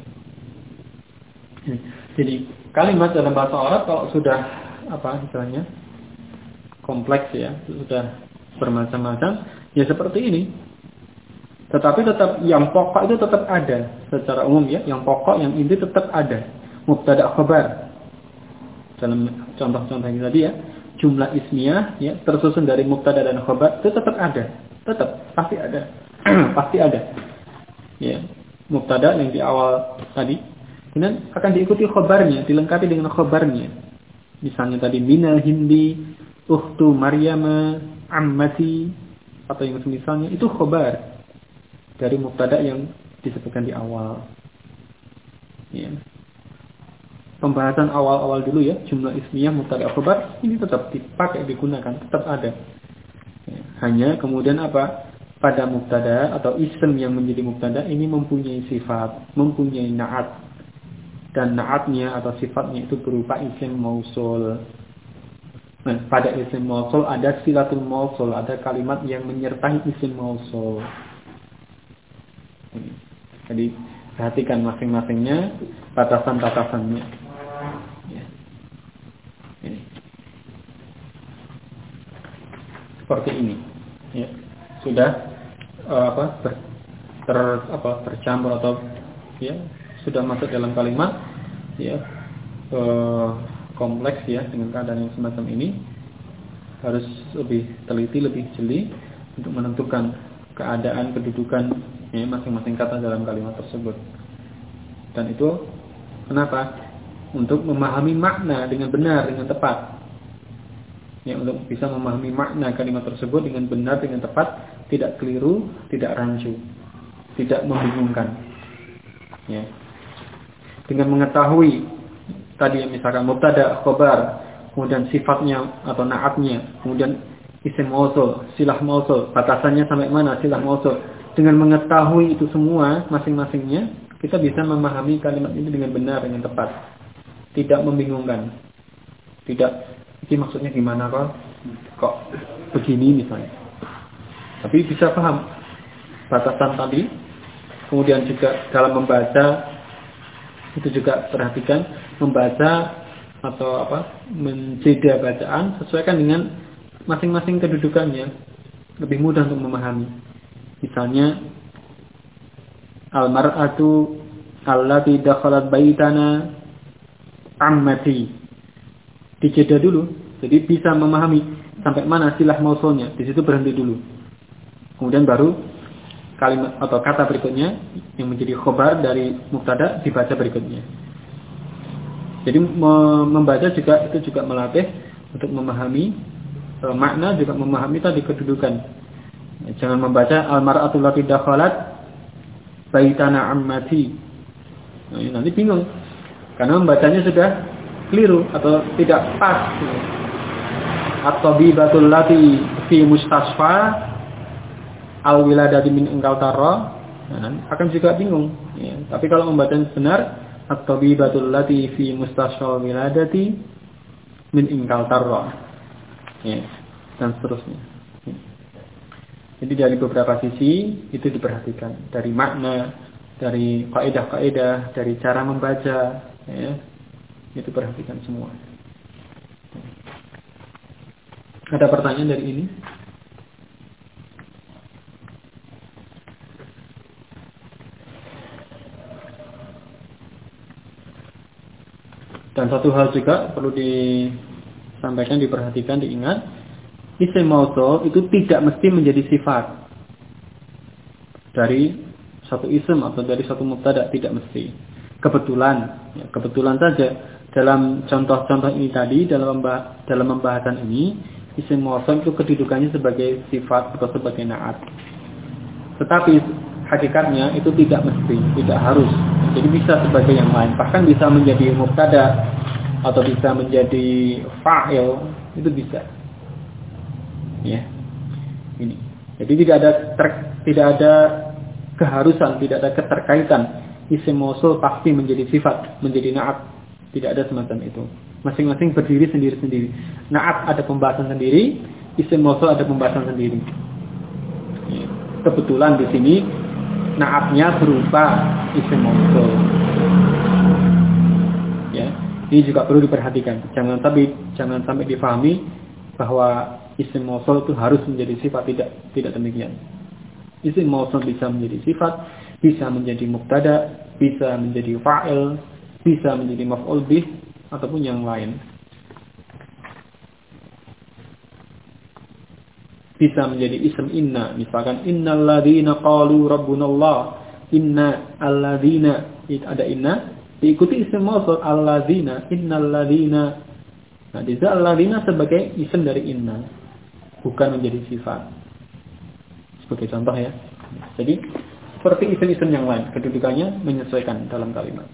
Jadi kalimat dalam bahasa Arab kalau sudah apa istilahnya kompleks, ya, sudah bermacam-macam, ya seperti ini. Tetapi tetap yang pokok itu tetap ada secara umum, ya, yang pokok, yang inti tetap ada. Mubtada khabar. Dalam contoh-contoh ini tadi, ya, jumlah ismiyah, ya, tersusun dari mubtada dan khabar itu tetap ada. Tetap pasti ada. Pasti ada. Ya, mubtada yang di awal tadi, kemudian akan diikuti khabarnya, dilengkapi dengan khabarnya. Misalnya tadi minal hindi, ukhtu maryama, ammati, atau yang semisalnya, itu khabar dari mubtada yang disebutkan di awal. Ya. Pembahasan awal-awal dulu, ya, jumlah ismiyah, mubtada, khabar, ini tetap dipakai, digunakan, tetap ada. Ya. Hanya kemudian apa? Pada mubtada atau ism yang menjadi mubtada ini mempunyai sifat, mempunyai na'at, dan na'atnya atau sifatnya itu berupa isim mausul. Nah, pada isim mausul ada silatul mausul, ada kalimat yang menyertai isim mausul. Jadi perhatikan masing-masingnya, batasan-batasannya. Ya. Ini. Seperti ini. Ya. Sudah tercampur atau, ya, sudah masuk dalam kalimat, ya, kompleks, ya, dengan keadaan yang semacam ini. Harus lebih teliti, lebih jeli untuk menentukan keadaan, kedudukan, ya, masing-masing kata dalam kalimat tersebut. Dan itu kenapa? Untuk memahami makna dengan benar, dengan tepat. Ya, untuk bisa memahami makna kalimat tersebut dengan benar, dengan tepat, tidak keliru, tidak rancu, tidak membingungkan. Ya. Dengan mengetahui tadi misalkan mubtada, khabar, kemudian sifatnya atau na'atnya, kemudian isim mausul, silah mausul, batasannya sampai mana silah mausul. Dengan mengetahui itu semua masing-masingnya, kita bisa memahami kalimat ini dengan benar, dengan tepat. Tidak membingungkan. Tidak, ini maksudnya gimana kok begini misalnya. Tapi bisa paham batasan tadi. Kemudian juga dalam membaca, itu juga perhatikan membaca atau menjeda bacaan, sesuaikan dengan masing-masing kedudukannya. Lebih mudah untuk memahami. Misalnya al-mar'atu allati dakhalat baitana ammati. Dijeda dulu. Jadi bisa memahami sampai mana silah mausulnya. Di situ berhenti dulu. Kemudian baru kalimat atau kata berikutnya yang menjadi khobar dari mubtada dibaca berikutnya. Jadi membaca juga itu juga melatih untuk memahami makna, juga memahami tadi kedudukan. Jangan membaca al-mar'atu allati dakhalat baitana ammati. Nah, nanti bingung. Karena membacanya sudah keliru atau tidak pas. At-tabibatul lati fi mustasfa al-wiladati min ingkaltara, nah, akan juga bingung. Ya. Tapi kalau membacanya benar, at-tabibatul lati fi mustasfa al-wiladati min ingkaltara, ya, dan seterusnya. Jadi dari beberapa sisi itu diperhatikan, dari makna, dari kaidah-kaidah, dari cara membaca, ya, itu perhatikan semua. Ada pertanyaan dari ini? Dan satu hal juga perlu disampaikan, diperhatikan, diingat. Isim mausul itu tidak mesti menjadi sifat dari satu isim atau dari satu mubtada, tidak mesti. kebetulan. Ya, kebetulan saja dalam contoh-contoh ini tadi, dalam pembahasan ini, isim mausul itu kedudukannya sebagai sifat atau sebagai na'at. Tetapi hakikatnya itu tidak mesti, tidak harus. Jadi bisa sebagai yang lain, bahkan bisa menjadi mubtada atau bisa menjadi fa'il, itu bisa. Ya. Ini. Jadi tidak ada keharusan, tidak ada keterkaitan isim mausul pasti menjadi sifat, menjadi na'at. Tidak ada semacam itu. Masing-masing berdiri sendiri-sendiri. Na'at ada pembahasan sendiri, isim mausul ada pembahasan sendiri. Ya. Kebetulan di sini na'atnya berupa isim mausul. Ya, ini juga perlu diperhatikan. Jangan sampai difahami bahwa isim mausul itu harus menjadi sifat, tidak demikian. Isim mausul bisa menjadi sifat, bisa menjadi mubtada, bisa menjadi fa'il, bisa menjadi maf'ul bih ataupun yang lain. Bisa menjadi isim inna, misalkan innal ladzina qalu rabbunallah, inna alladzina, ada inna diikuti isim mausul alladzina, innal ladzina. Nah, diza alladzina sebagai isim dari inna, bukan menjadi sifat. Sebagai contoh ya. Jadi seperti isim-isim yang lain, kedudukannya menyesuaikan dalam kalimat.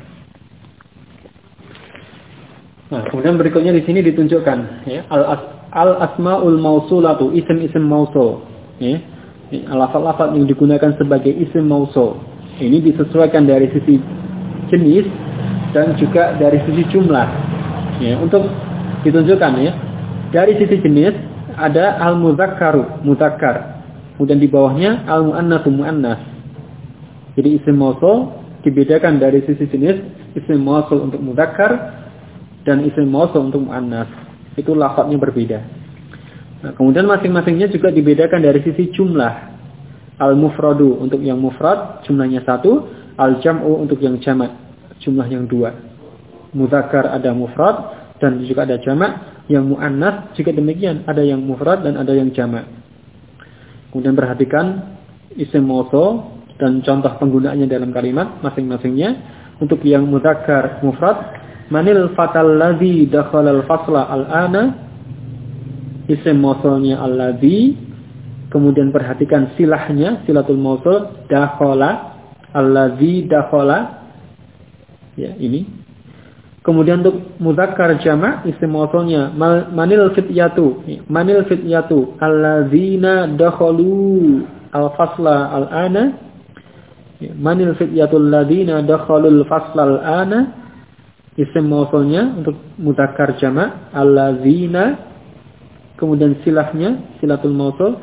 Nah, kemudian berikutnya di sini ditunjukkan ya, al-asmaul mausulatu, isim-isim mausul. Ya. Lafaz-lafaz yang digunakan sebagai isim mausul. Ini disesuaikan dari sisi jenis dan juga dari sisi jumlah. Ya, untuk ditunjukkan ya. Dari sisi jenis ada al-mudzakkaru, mudzakkar. Kemudian di bawahnya al-muannatsu, muannas. Jadi isim mausul dibedakan dari sisi jenis, isim mausul untuk mudzakkar dan isim mausul untuk muannas. Itu lafadznya berbeda. Nah, kemudian masing-masingnya juga dibedakan dari sisi jumlah. Al-mufradu untuk yang mufrad jumlahnya 1, al-jam'u untuk yang jamak jumlah yang 2. Mudzakkar ada mufrad dan juga ada jamak. Yang muannas juga demikian, ada yang mufrad dan ada yang jamak. Kemudian perhatikan isim mausul dan contoh penggunaannya dalam kalimat masing-masingnya. Untuk yang mudzakkar mufrad, manil fatal ladzi dakhala al-fasla al-ana, isim mausulnya alladzi. Kemudian perhatikan silahnya, silatul mausul dakhala, alladzi dakhala. Ya, ini. Kemudian untuk mudzakkar jamak, isim mausulnya manil fityatu, alladzina dakhalu al-fasla al-ana. Manil fityatul ladzina dakhalul fasla al-ana. Isim mausulnya untuk mudzakkar jamak alladzina, kemudian silahnya silatul mausul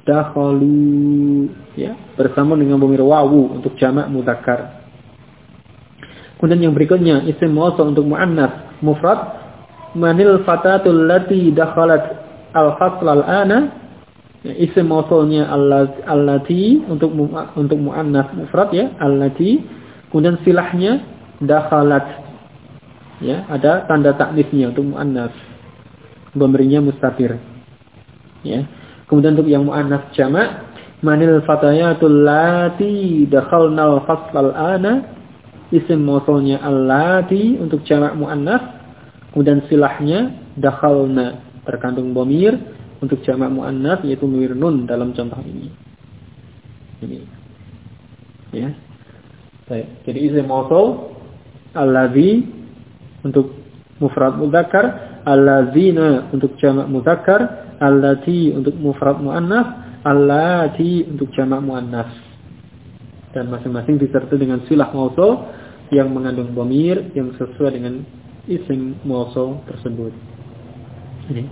dakhalu ya, bersama dengan dhamir wawu untuk jamak mudzakkar. Kemudian yang berikutnya isim mausul untuk muannas mufrad, manil fatatul lati dakhalat al-fasla al-ana. Ya, isim mausulnya allati untuk muannas mufrad ya, allati. Kemudian silahnya dakhalat. Ya, ada tanda taknisnya untuk muannas. Pemberinya mustatir. Ya. Kemudian untuk yang muannas jamak, manil fatayatul lati dakhalnal faslal ana. Isim mausulnya allati untuk jamak muannas. Kemudian silahnya dakhalna, terkandung dhamir untuk jamak muannas yaitu dhamir nun dalam contoh ini. Ini. Ya. Baik. Jadi isim mausul allazi untuk mufrad mudzakkar, allazina untuk jamak mudzakkar, allati untuk mufrad muannas, allati untuk jamak muannas. Dan masing-masing disertai dengan silah mausul yang mengandung dhamir yang sesuai dengan isim mausul tersebut. Ini.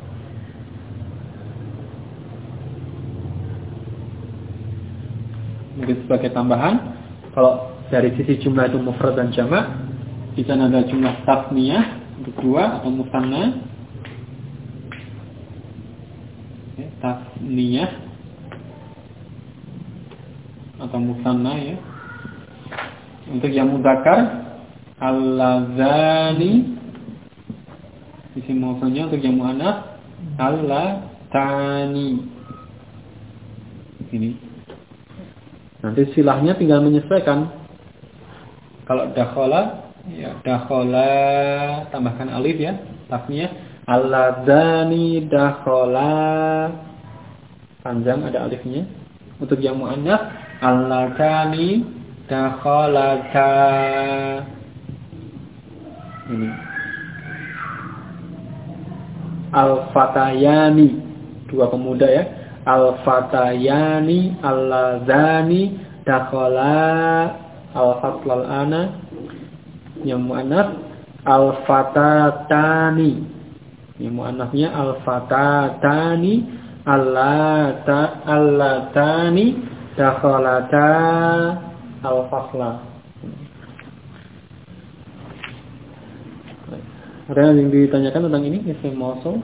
Mungkin sebagai tambahan, kalau dari sisi jumlah itu mufrad dan jamak, di sana ada jumlah tasniyah untuk 2 atau musanna. Tasniyah atau musanna ya. Untuk yang mudzakkar allazani, isim mausulnya. Untuk yang muannas allatani. Ini. Nanti silahnya tinggal menyesuaikan. Kalau dakhala, ya dakhala tambahkan alif ya, tasniyah. Alladzani dakhala, panjang ada alifnya. Untuk yang muannats, alladzani dakhalata. Ini. Al-fatayani, dua pemuda ya. Al-fatayani alladzani dakhala al-faslal ana. Yang muannats al-fatatani. Yang muannasnya al-fatatani allatani dakhalata al-fasla. Ada yang ditanyakan tentang ini isim mausul?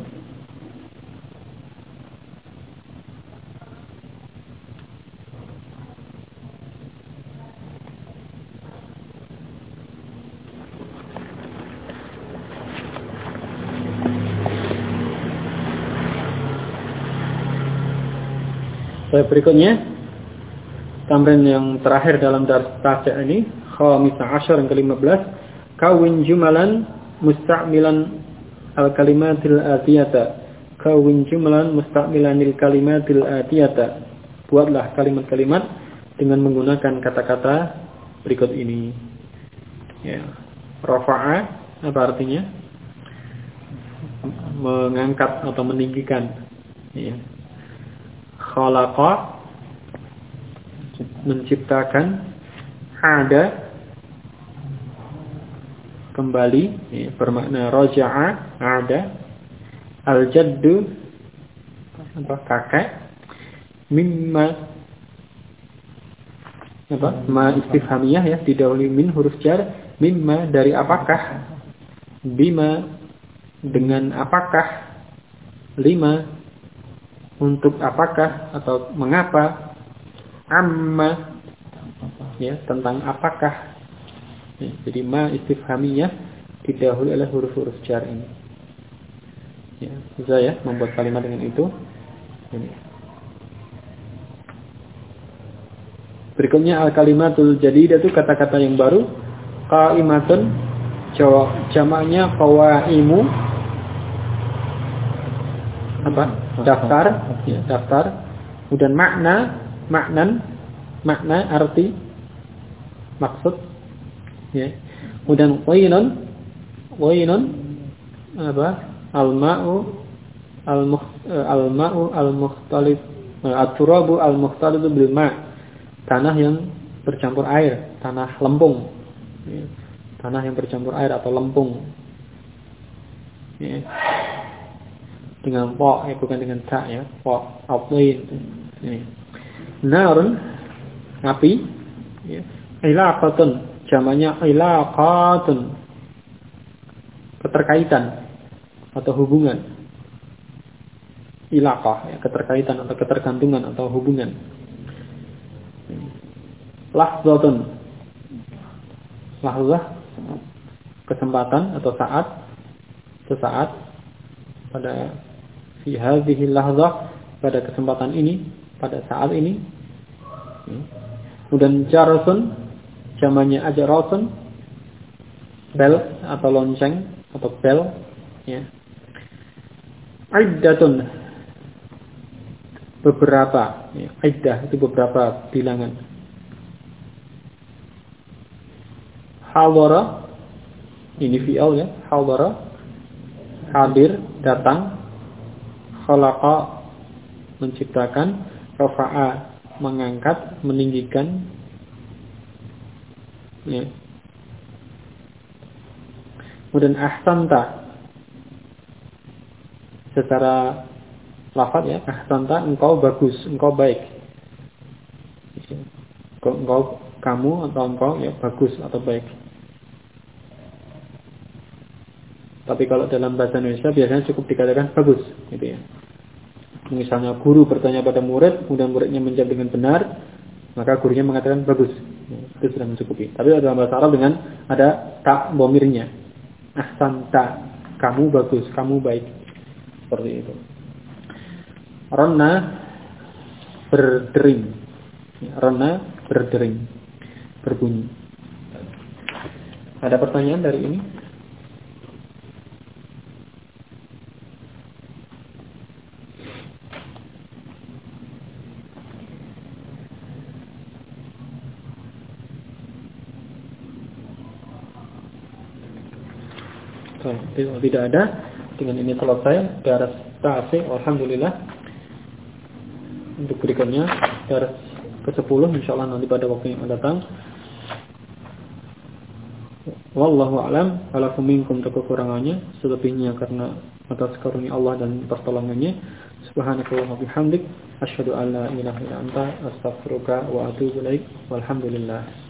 Berikutnya tamrin yang terakhir dalam dars tasya ini, khamisah asyar yang ke-15, kawin jumalan musta'milan al-kalimatil atiyata. Kawin jumalan musta'milanil kalimatil atiyata. Buatlah kalimat-kalimat dengan menggunakan kata-kata berikut ini. Ya. Rafa'a apa artinya? Mengangkat atau meninggikan. Ya. Khalaqa menciptakan, ada kembali ya, bermakna raja'a, ada, al-jaddu apa kakek, mimma apa ma istifhamiyah ya, didahului min huruf jar, mimma dari apakah, bima dengan apakah, lima untuk apakah atau mengapa, amma ya tentang apakah ya, jadi ma istifhamiyah didahului oleh huruf-huruf jar ini ya, bisa ya membuat kalimat dengan itu ini. Berikutnya al-kalimatul jadidah itu kata-kata yang baru. Qaimatun jamaknya qawaimu apa? Daftar ya, daftar. Kemudian makna arti maksud ya. Kemudian wainun apa? Al-ma'u al-mukhtalif at-turabu al-mukhtalif bil ma', tanah yang bercampur air, tanah lempung ya. Tanah yang bercampur air atau lempung ya. Dengan po ya, bukan dengan ta ya, po apain ini. Narun api ya. Ilaqatun jamaknya ilaqatun, keterkaitan atau hubungan. Ilaqah ya, keterkaitan atau ketergantungan atau hubungan. Lahzatun, lahzah kesempatan atau saat, sesaat, pada fi hadhihi lahzah, pada kesempatan ini, pada saat ini. Kemudian jarasun jamannya ajarasun, bel atau lonceng atau bel ya. Iddatun beberapa ya. Iddah itu beberapa bilangan. Hadara ini fi'il ya, hadara hadir, datang. Khalaqa menciptakan, rafa'a mengangkat, meninggikan ya. Kemudian ahsanta secara lafaz ya, ahsanta engkau bagus, engkau baik. Engkau kamu atau engkau ya bagus atau baik. Tapi kalau dalam bahasa Indonesia biasanya cukup dikatakan bagus gitu ya. Misalnya guru bertanya pada murid, kemudian muridnya menjawab dengan benar, maka gurunya mengatakan bagus. Itu sudah mencukupi. Tapi dalam bahasa Arab dengan ada ta dhamirnya. Ahsanta, kamu bagus, kamu baik. Seperti itu. Ronna berdering. Ronna berdering, berbunyi. Ada pertanyaan dari ini? Kalau tidak ada, dengan ini selesai daras ta'asih. Alhamdulillah. Untuk berikutnya daras ke-10 insyaallah nanti pada waktu yang akan datang. Wallahu a'lam. Alakum minkum kekurangannya, selebihnya karena atas karunia Allah dan pertolongannya. Subhanakallahumma bihamdik asyhadu an la ilaha illa anta astaghfiruka wa atubu ilaik. Walhamdulillah.